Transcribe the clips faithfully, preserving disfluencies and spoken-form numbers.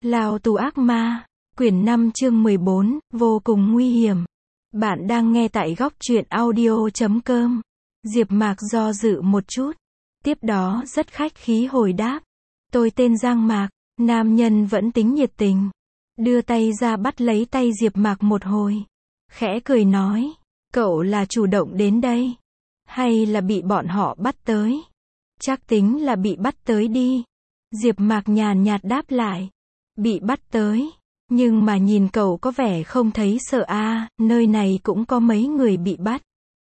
Lao tù ác ma, quyển năm chương mười bốn, vô cùng nguy hiểm. Bạn đang nghe tại góc truyện audio chấm com. Diệp Mạc do dự một chút, tiếp đó rất khách khí hồi đáp. Tôi tên Giang Mạc, nam nhân vẫn tính nhiệt tình. Đưa tay ra bắt lấy tay Diệp Mạc một hồi. Khẽ cười nói, cậu là chủ động đến đây, hay là bị bọn họ bắt tới? Chắc tính là bị bắt tới đi. Diệp Mạc nhàn nhạt đáp lại. Bị bắt tới, nhưng mà nhìn cậu có vẻ không thấy sợ a, à, nơi này cũng có mấy người bị bắt.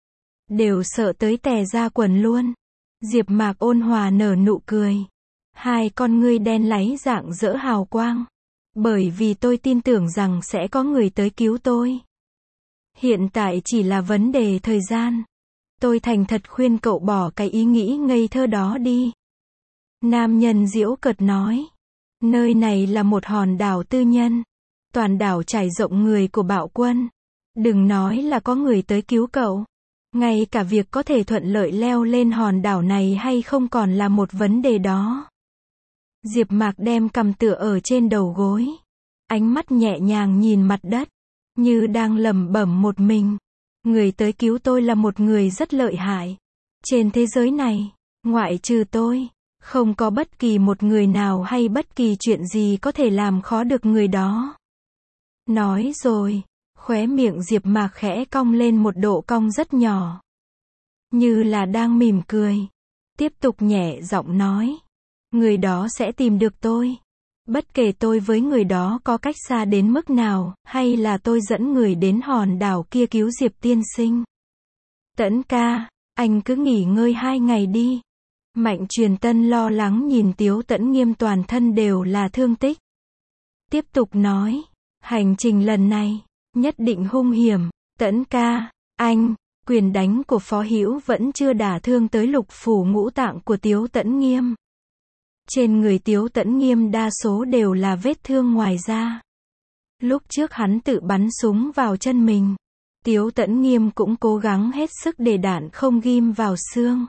Đều sợ tới tè ra quần luôn. Diệp Mạc ôn hòa nở nụ cười. Hai con ngươi đen láy rạng rỡ hào quang. Bởi vì tôi tin tưởng rằng sẽ có người tới cứu tôi. Hiện tại chỉ là vấn đề thời gian. Tôi thành thật khuyên cậu bỏ cái ý nghĩ ngây thơ đó đi. Nam nhân giễu cợt nói. Nơi này là một hòn đảo tư nhân. Toàn đảo trải rộng người của bạo quân. Đừng nói là có người tới cứu cậu. Ngay cả việc có thể thuận lợi leo lên hòn đảo này hay không còn là một vấn đề đó. Diệp Mạc đem cằm tựa ở trên đầu gối. Ánh mắt nhẹ nhàng nhìn mặt đất. Như đang lẩm bẩm một mình. Người tới cứu tôi là một người rất lợi hại. Trên thế giới này, ngoại trừ tôi, không có bất kỳ một người nào hay bất kỳ chuyện gì có thể làm khó được người đó. Nói rồi, khóe miệng Diệp Mạc khẽ cong lên một độ cong rất nhỏ. Như là đang mỉm cười. Tiếp tục nhẹ giọng nói. Người đó sẽ tìm được tôi. Bất kể tôi với người đó có cách xa đến mức nào, hay là tôi dẫn người đến hòn đảo kia cứu Diệp tiên sinh. Tẫn ca, anh cứ nghỉ ngơi hai ngày đi. Mạnh Truyền Tân lo lắng nhìn Tiếu Tẫn Nghiêm toàn thân đều là thương tích. Tiếp tục nói, hành trình lần này, nhất định hung hiểm. Tẫn ca, anh, quyền đánh của Phó Hữu vẫn chưa đả thương tới lục phủ ngũ tạng của Tiếu Tẫn Nghiêm. Trên người Tiếu Tẫn Nghiêm đa số đều là vết thương ngoài da. Lúc trước hắn tự bắn súng vào chân mình. Tiếu Tẫn Nghiêm cũng cố gắng hết sức để đạn không ghim vào xương.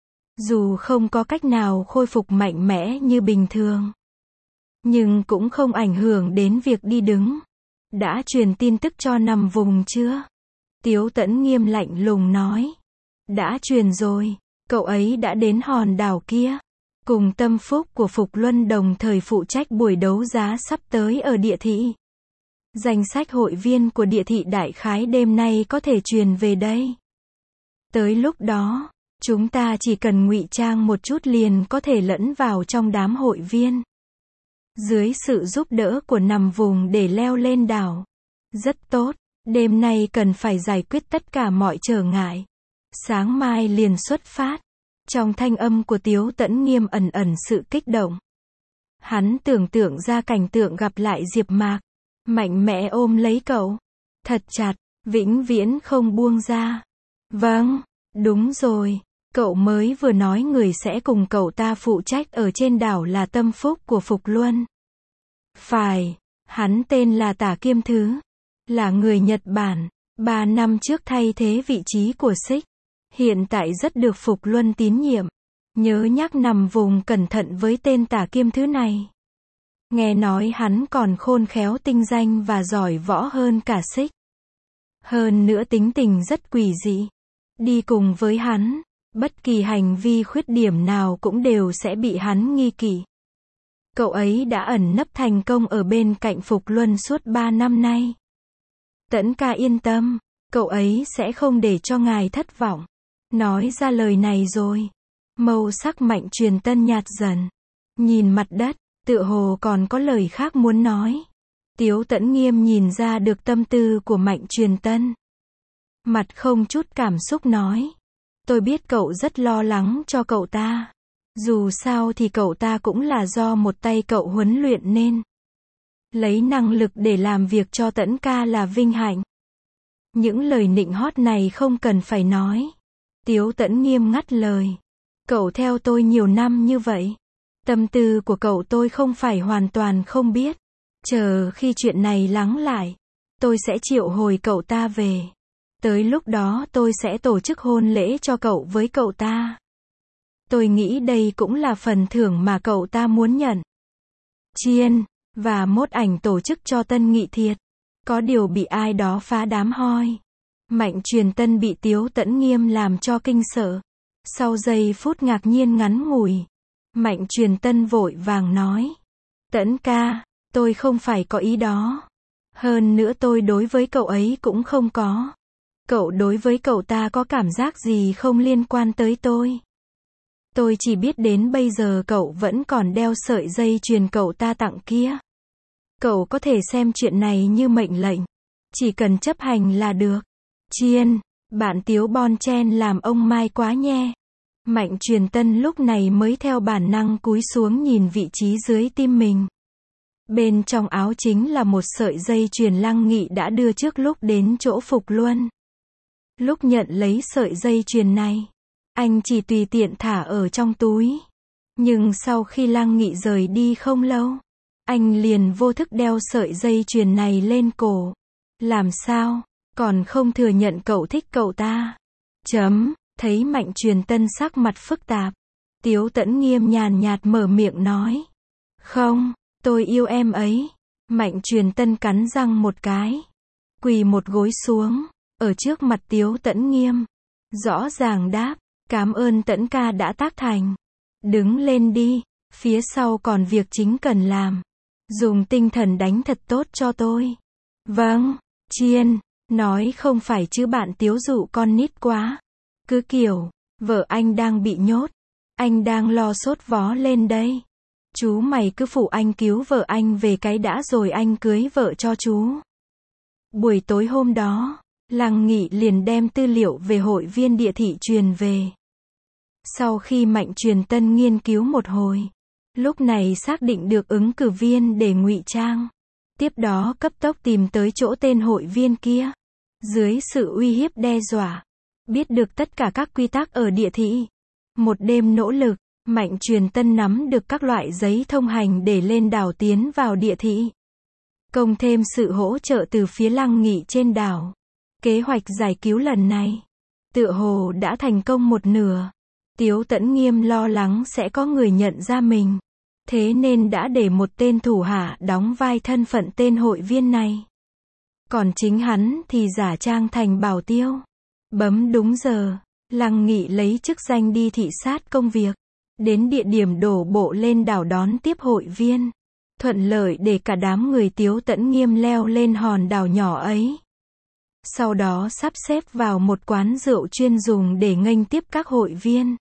Dù không có cách nào khôi phục mạnh mẽ như bình thường, nhưng cũng không ảnh hưởng đến việc đi đứng. Đã truyền tin tức cho nằm vùng chưa? Tiếu Tẫn Nghiêm lạnh lùng nói. Đã truyền rồi, cậu ấy đã đến hòn đảo kia. Cùng Tâm Phúc của Phục Luân đồng thời phụ trách buổi đấu giá sắp tới ở địa thị. Danh sách hội viên của địa thị đại khái đêm nay có thể truyền về đây. Tới lúc đó, chúng ta chỉ cần ngụy trang một chút liền có thể lẫn vào trong đám hội viên. Dưới sự giúp đỡ của nằm vùng để leo lên đảo. Rất tốt, đêm nay cần phải giải quyết tất cả mọi trở ngại. Sáng mai liền xuất phát. Trong thanh âm của Tiếu Tẫn Nghiêm ẩn ẩn sự kích động. Hắn tưởng tượng ra cảnh tượng gặp lại Diệp Mạc. Mạnh mẽ ôm lấy cậu. Thật chặt, vĩnh viễn không buông ra. Vâng, đúng rồi. Cậu mới vừa nói người sẽ cùng cậu ta phụ trách ở trên đảo là Tâm Phúc của Phục Luân. Phải, hắn tên là Tả Kiêm Thứ. Là người Nhật Bản. Ba năm trước thay thế vị trí của Xích. Hiện tại rất được Phục Luân tín nhiệm. Nhớ nhắc nằm vùng cẩn thận với tên Tả Kiêm Thứ này. Nghe nói hắn còn khôn khéo tinh danh và giỏi võ hơn cả Xích. Hơn nữa tính tình rất quỷ dị. Đi cùng với hắn, bất kỳ hành vi khuyết điểm nào cũng đều sẽ bị hắn nghi kỵ. Cậu ấy đã ẩn nấp thành công ở bên cạnh Phục Luân suốt ba năm nay. Tẫn ca yên tâm, cậu ấy sẽ không để cho ngài thất vọng. Nói ra lời này rồi. Màu sắc Mạnh Truyền Tân nhạt dần. Nhìn mặt đất, tựa hồ còn có lời khác muốn nói. Tiếu Tẫn Nghiêm nhìn ra được tâm tư của Mạnh Truyền Tân. Mặt không chút cảm xúc nói. Tôi biết cậu rất lo lắng cho cậu ta. Dù sao thì cậu ta cũng là do một tay cậu huấn luyện nên. Lấy năng lực để làm việc cho Tẫn ca là vinh hạnh. Những lời nịnh hót này không cần phải nói. Tiếu Tẫn Nghiêm ngắt lời. Cậu theo tôi nhiều năm như vậy. Tâm tư của cậu tôi không phải hoàn toàn không biết. Chờ khi chuyện này lắng lại, tôi sẽ triệu hồi cậu ta về. Tới lúc đó tôi sẽ tổ chức hôn lễ cho cậu với cậu ta. Tôi nghĩ đây cũng là phần thưởng mà cậu ta muốn nhận. Chiên, Và mốt ảnh tổ chức cho Tân Nghị thiệt. Có điều bị ai đó phá đám hoi. Mạnh Truyền Tân bị Tiếu Tẫn Nghiêm làm cho kinh sợ. Sau giây phút ngạc nhiên ngắn ngủi, Mạnh Truyền Tân vội vàng nói. Tẫn ca, tôi không phải có ý đó. Hơn nữa tôi đối với cậu ấy cũng không có. Cậu đối với cậu ta có cảm giác gì không liên quan tới tôi. Tôi chỉ biết đến bây giờ cậu vẫn còn đeo sợi dây chuyền cậu ta tặng kia. Cậu có thể xem chuyện này như mệnh lệnh. Chỉ cần chấp hành là được. Chiên, bạn Tiếu Bon Chen làm ông Mai quá nhe. Mạnh Truyền Tân lúc này mới theo bản năng cúi xuống nhìn vị trí dưới tim mình. Bên trong áo chính là một sợi dây chuyền Lăng Nghị đã đưa trước lúc đến chỗ Phục Luân. Lúc nhận lấy sợi dây chuyền này, anh chỉ tùy tiện thả ở trong túi. Nhưng sau khi Lăng Nghị rời đi không lâu, anh liền vô thức đeo sợi dây chuyền này lên cổ. Làm sao? Còn không thừa nhận cậu thích cậu ta. Chấm, thấy Mạnh Truyền Tân sắc mặt phức tạp. Tiếu Tẫn Nghiêm nhàn nhạt mở miệng nói. Không, tôi yêu em ấy. Mạnh Truyền Tân cắn răng một cái. Quỳ một gối xuống, ở trước mặt Tiếu Tẫn Nghiêm. Rõ ràng đáp, cảm ơn Tẫn ca đã tác thành. Đứng lên đi, phía sau còn việc chính cần làm. Dùng tinh thần đánh thật tốt cho tôi. Vâng, Chiên. Nói không phải chứ bạn Tiếu dụ con nít quá. Cứ kiểu, vợ anh đang bị nhốt. Anh đang lo sốt vó lên đây. Chú mày cứ phụ anh cứu vợ anh về cái đã rồi anh cưới vợ cho chú. Buổi tối hôm đó, Lăng Nghị liền đem tư liệu về hội viên địa thị truyền về. Sau khi Mạnh Truyền Tân nghiên cứu một hồi, lúc này xác định được ứng cử viên để ngụy trang. Tiếp đó cấp tốc tìm tới chỗ tên hội viên kia. Dưới sự uy hiếp đe dọa, biết được tất cả các quy tắc ở địa thị. Một đêm nỗ lực, Mạnh Truyền Tân nắm được các loại giấy thông hành để lên đảo tiến vào địa thị. Cộng thêm sự hỗ trợ từ phía Lăng Nghị trên đảo. Kế hoạch giải cứu lần này, tựa hồ đã thành công một nửa. Tiếu Tẫn Nghiêm lo lắng sẽ có người nhận ra mình. Thế nên đã để một tên thủ hạ đóng vai thân phận tên hội viên này. Còn chính hắn thì giả trang thành bảo tiêu. Bấm đúng giờ, Lăng Nghị lấy chức danh đi thị sát công việc. Đến địa điểm đổ bộ lên đảo đón tiếp hội viên. Thuận lợi để cả đám người Tiếu Tẫn Nghiêm leo lên hòn đảo nhỏ ấy. Sau đó sắp xếp vào một quán rượu chuyên dùng để nghênh tiếp các hội viên.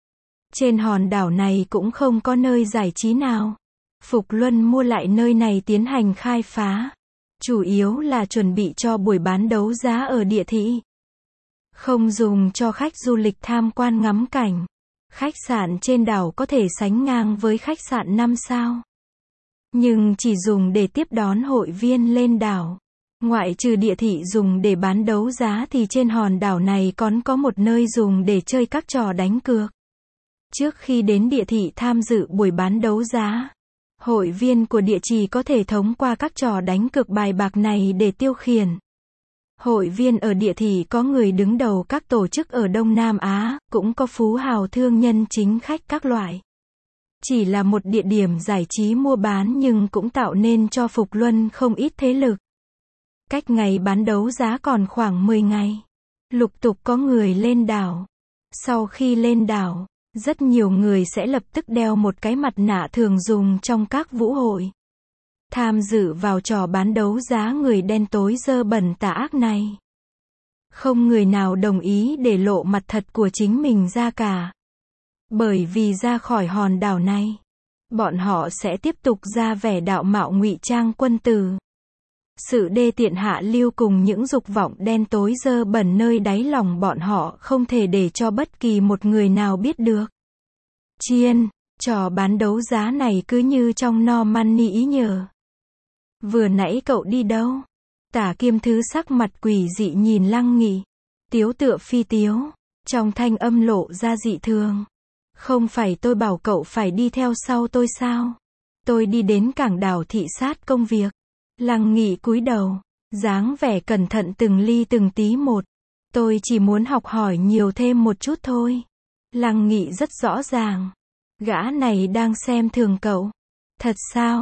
Trên hòn đảo này cũng không có nơi giải trí nào. Phục Luân mua lại nơi này tiến hành khai phá. Chủ yếu là chuẩn bị cho buổi bán đấu giá ở địa thị. Không dùng cho khách du lịch tham quan ngắm cảnh. Khách sạn trên đảo có thể sánh ngang với khách sạn năm sao. Nhưng chỉ dùng để tiếp đón hội viên lên đảo. Ngoại trừ địa thị dùng để bán đấu giá thì trên hòn đảo này còn có một nơi dùng để chơi các trò đánh cược. Trước khi đến địa thị tham dự buổi bán đấu giá, hội viên của địa chỉ có thể thông qua các trò đánh cược bài bạc này để tiêu khiển. Hội viên ở địa thị có người đứng đầu các tổ chức ở Đông Nam Á, cũng có phú hào thương nhân chính khách các loại. Chỉ là một địa điểm giải trí mua bán nhưng cũng tạo nên cho Phục Luân không ít thế lực. Cách ngày bán đấu giá còn khoảng mười ngày. Lục tục có người lên đảo. Sau khi lên đảo, rất nhiều người sẽ lập tức đeo một cái mặt nạ thường dùng trong các vũ hội. Tham dự vào trò bán đấu giá người đen tối dơ bẩn tà ác này. Không người nào đồng ý để lộ mặt thật của chính mình ra cả. Bởi vì ra khỏi hòn đảo này, bọn họ sẽ tiếp tục ra vẻ đạo mạo ngụy trang quân tử. Sự đê tiện hạ lưu cùng những dục vọng đen tối dơ bẩn nơi đáy lòng bọn họ không thể để cho bất kỳ một người nào biết được. Chiên, trò bán đấu giá này cứ như trong Normandy ý nhờ. Vừa nãy cậu đi đâu? Tả Kiêm Thứ sắc mặt quỷ dị nhìn Lăng Nghị. Tiếu tựa phi tiếu, trong thanh âm lộ ra dị thường. Không phải tôi bảo cậu phải đi theo sau tôi sao? Tôi đi đến cảng đảo thị sát công việc. Lăng Nghị cúi đầu, dáng vẻ cẩn thận từng ly từng tí một. Tôi chỉ muốn học hỏi nhiều thêm một chút thôi. Lăng Nghị rất rõ ràng. Gã này đang xem thường cậu. Thật sao?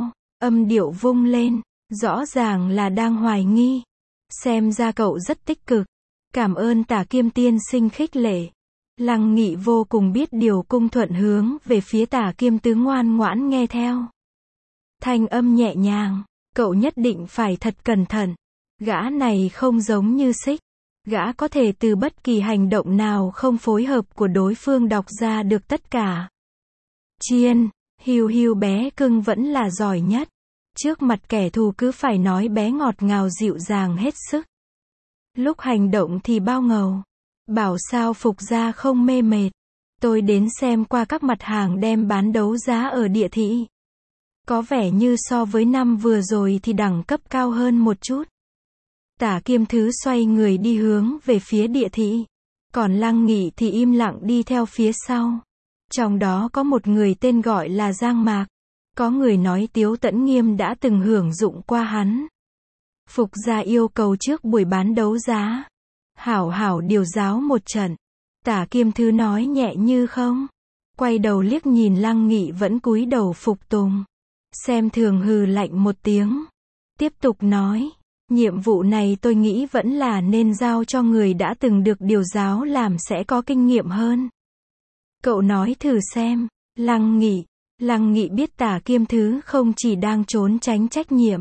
Âm điệu vung lên, rõ ràng là đang hoài nghi. Xem ra cậu rất tích cực. Cảm ơn Tả Kiêm tiên sinh khích lệ. Lăng Nghị vô cùng biết điều, cung thuận hướng về phía Tả Kiêm tứ, ngoan ngoãn nghe theo. Thanh âm nhẹ nhàng, cậu nhất định phải thật cẩn thận. Gã này không giống như Xích. Gã có thể từ bất kỳ hành động nào không phối hợp của đối phương đọc ra được tất cả. Chiên, Hiu Hiu bé cưng vẫn là giỏi nhất. Trước mặt kẻ thù cứ phải nói bé ngọt ngào dịu dàng hết sức. Lúc hành động thì bao ngầu. Bảo sao Phục gia không mê mệt. Tôi đến xem qua các mặt hàng đem bán đấu giá ở địa thị. Có vẻ như so với năm vừa rồi thì đẳng cấp cao hơn một chút. Tả Kiêm Thứ xoay người đi hướng về phía địa thị. Còn Lăng Nghị thì im lặng đi theo phía sau. Trong đó có một người tên gọi là Giang Mạc. Có người nói Tiếu Tẫn Nghiêm đã từng hưởng dụng qua hắn. Phục gia yêu cầu trước buổi bán đấu giá. Hảo hảo điều giáo một trận. Tả Kiêm Thứ nói nhẹ như không. Quay đầu liếc nhìn Lăng Nghị vẫn cúi đầu phục tùng. Xem thường hừ lạnh một tiếng. Tiếp tục nói. Nhiệm vụ này tôi nghĩ vẫn là nên giao cho người đã từng được điều giáo làm sẽ có kinh nghiệm hơn. Cậu nói thử xem. Lăng Nghị. Lăng Nghị biết Tả Kiêm Thứ không chỉ đang trốn tránh trách nhiệm,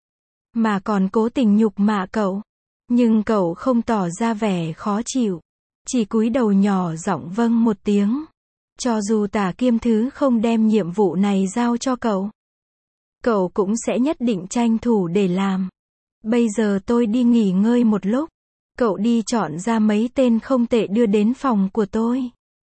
mà còn cố tình nhục mạ cậu. Nhưng cậu không tỏ ra vẻ khó chịu. Chỉ cúi đầu nhỏ giọng vâng một tiếng. Cho dù Tả Kiêm Thứ không đem nhiệm vụ này giao cho cậu, cậu cũng sẽ nhất định tranh thủ để làm. Bây giờ tôi đi nghỉ ngơi một lúc. Cậu đi chọn ra mấy tên không tệ đưa đến phòng của tôi.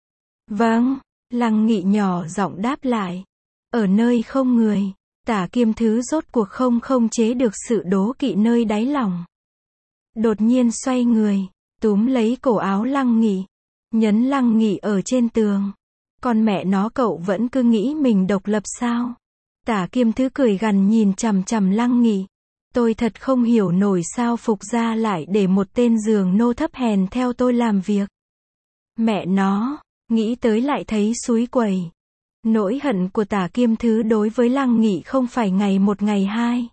Vâng. Lăng Nghị nhỏ giọng đáp lại. Ở nơi không người, Tả Kiêm Thứ rốt cuộc không không chế được sự đố kỵ nơi đáy lòng. Đột nhiên xoay người, túm lấy cổ áo Lăng Nghị, nhấn Lăng Nghị ở trên tường. Con mẹ nó, cậu vẫn cứ nghĩ mình độc lập sao? Tả Kiêm Thứ cười gằn nhìn chằm chằm Lăng Nghị. Tôi thật không hiểu nổi sao Phục gia lại để một tên giường nô thấp hèn theo tôi làm việc. Mẹ nó, nghĩ tới lại thấy xúi quẩy. Nỗi hận của Tả Kiêm Thứ đối với Lăng Nghị không phải ngày một ngày hai.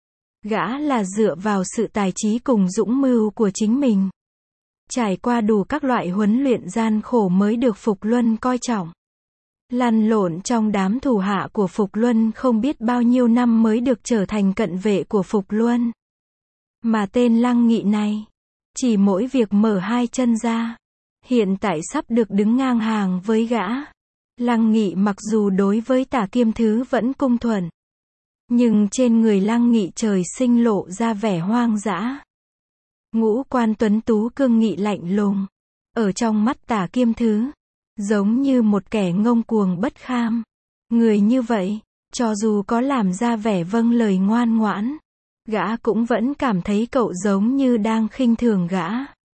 Gã là dựa vào sự tài trí cùng dũng mưu của chính mình. Trải qua đủ các loại huấn luyện gian khổ mới được Phục Luân coi trọng. Lăn lộn trong đám thủ hạ của Phục Luân không biết bao nhiêu năm mới được trở thành cận vệ của Phục Luân. Mà tên Lăng Nghị này, chỉ mỗi việc mở hai chân ra, hiện tại sắp được đứng ngang hàng với gã. Lăng Nghị mặc dù đối với Tả Kiêm Thứ vẫn cung thuận, nhưng trên người Lăng Nghị trời sinh lộ ra vẻ hoang dã. Ngũ quan tuấn tú cương nghị lạnh lùng, ở trong mắt Tả Kiêm Thứ, giống như một kẻ ngông cuồng bất kham. Người như vậy, cho dù có làm ra vẻ vâng lời ngoan ngoãn, gã cũng vẫn cảm thấy cậu giống như đang khinh thường gã.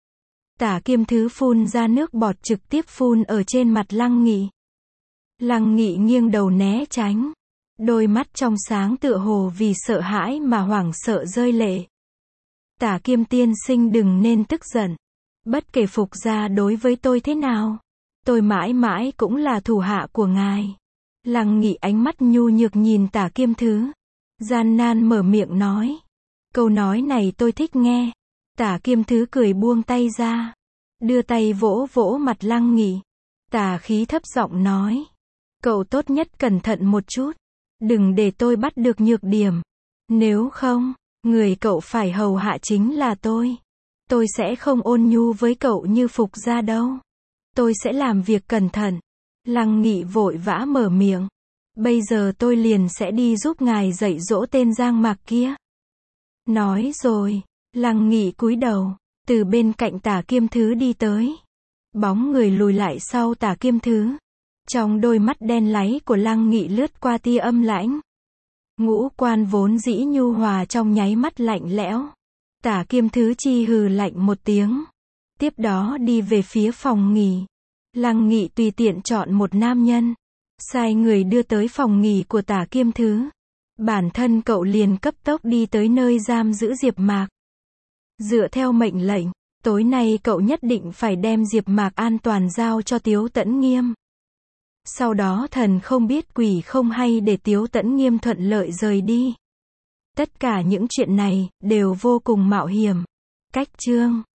Tả Kiêm Thứ phun ra nước bọt trực tiếp phun ở trên mặt Lăng Nghị. Lăng Nghị nghiêng đầu né tránh. Đôi mắt trong sáng tựa hồ vì sợ hãi mà hoảng sợ rơi lệ. Tả Kiêm tiên sinh đừng nên tức giận. Bất kể Phục gia đối với tôi thế nào, tôi mãi mãi cũng là thủ hạ của ngài. Lăng Nghị ánh mắt nhu nhược nhìn Tả Kiêm Thứ, gian nan mở miệng nói. Câu nói này tôi thích nghe. Tả Kiêm Thứ cười buông tay ra, đưa tay vỗ vỗ mặt Lăng Nghị. Tả khí thấp giọng nói. Cậu tốt nhất cẩn thận một chút. Đừng để tôi bắt được nhược điểm. Nếu không, người cậu phải hầu hạ chính là tôi. Tôi sẽ không ôn nhu với cậu như Phục gia đâu. Tôi sẽ làm việc cẩn thận. Lăng Nghị vội vã mở miệng. Bây giờ tôi liền sẽ đi giúp ngài dạy dỗ tên Giang Mạc kia. Nói rồi, Lăng Nghị cúi đầu, từ bên cạnh Tả Kiêm Thứ đi tới. Bóng người lùi lại sau Tả Kiêm Thứ. Trong đôi mắt đen láy của Lăng Nghị lướt qua tia âm lãnh. Ngũ quan vốn dĩ nhu hòa trong nháy mắt lạnh lẽo. Tả Kiêm Thứ chi hừ lạnh một tiếng. Tiếp đó đi về phía phòng nghỉ. Lăng Nghị tùy tiện chọn một nam nhân, sai người đưa tới phòng nghỉ của Tả Kiêm Thứ. Bản thân cậu liền cấp tốc đi tới nơi giam giữ Diệp Mạc. Dựa theo mệnh lệnh, tối nay cậu nhất định phải đem Diệp Mạc an toàn giao cho Tiếu Tẫn Nghiêm. Sau đó thần không biết quỷ không hay để Tiếu Tẫn Nghiêm thuận lợi rời đi. Tất cả những chuyện này, đều vô cùng mạo hiểm. Cách chương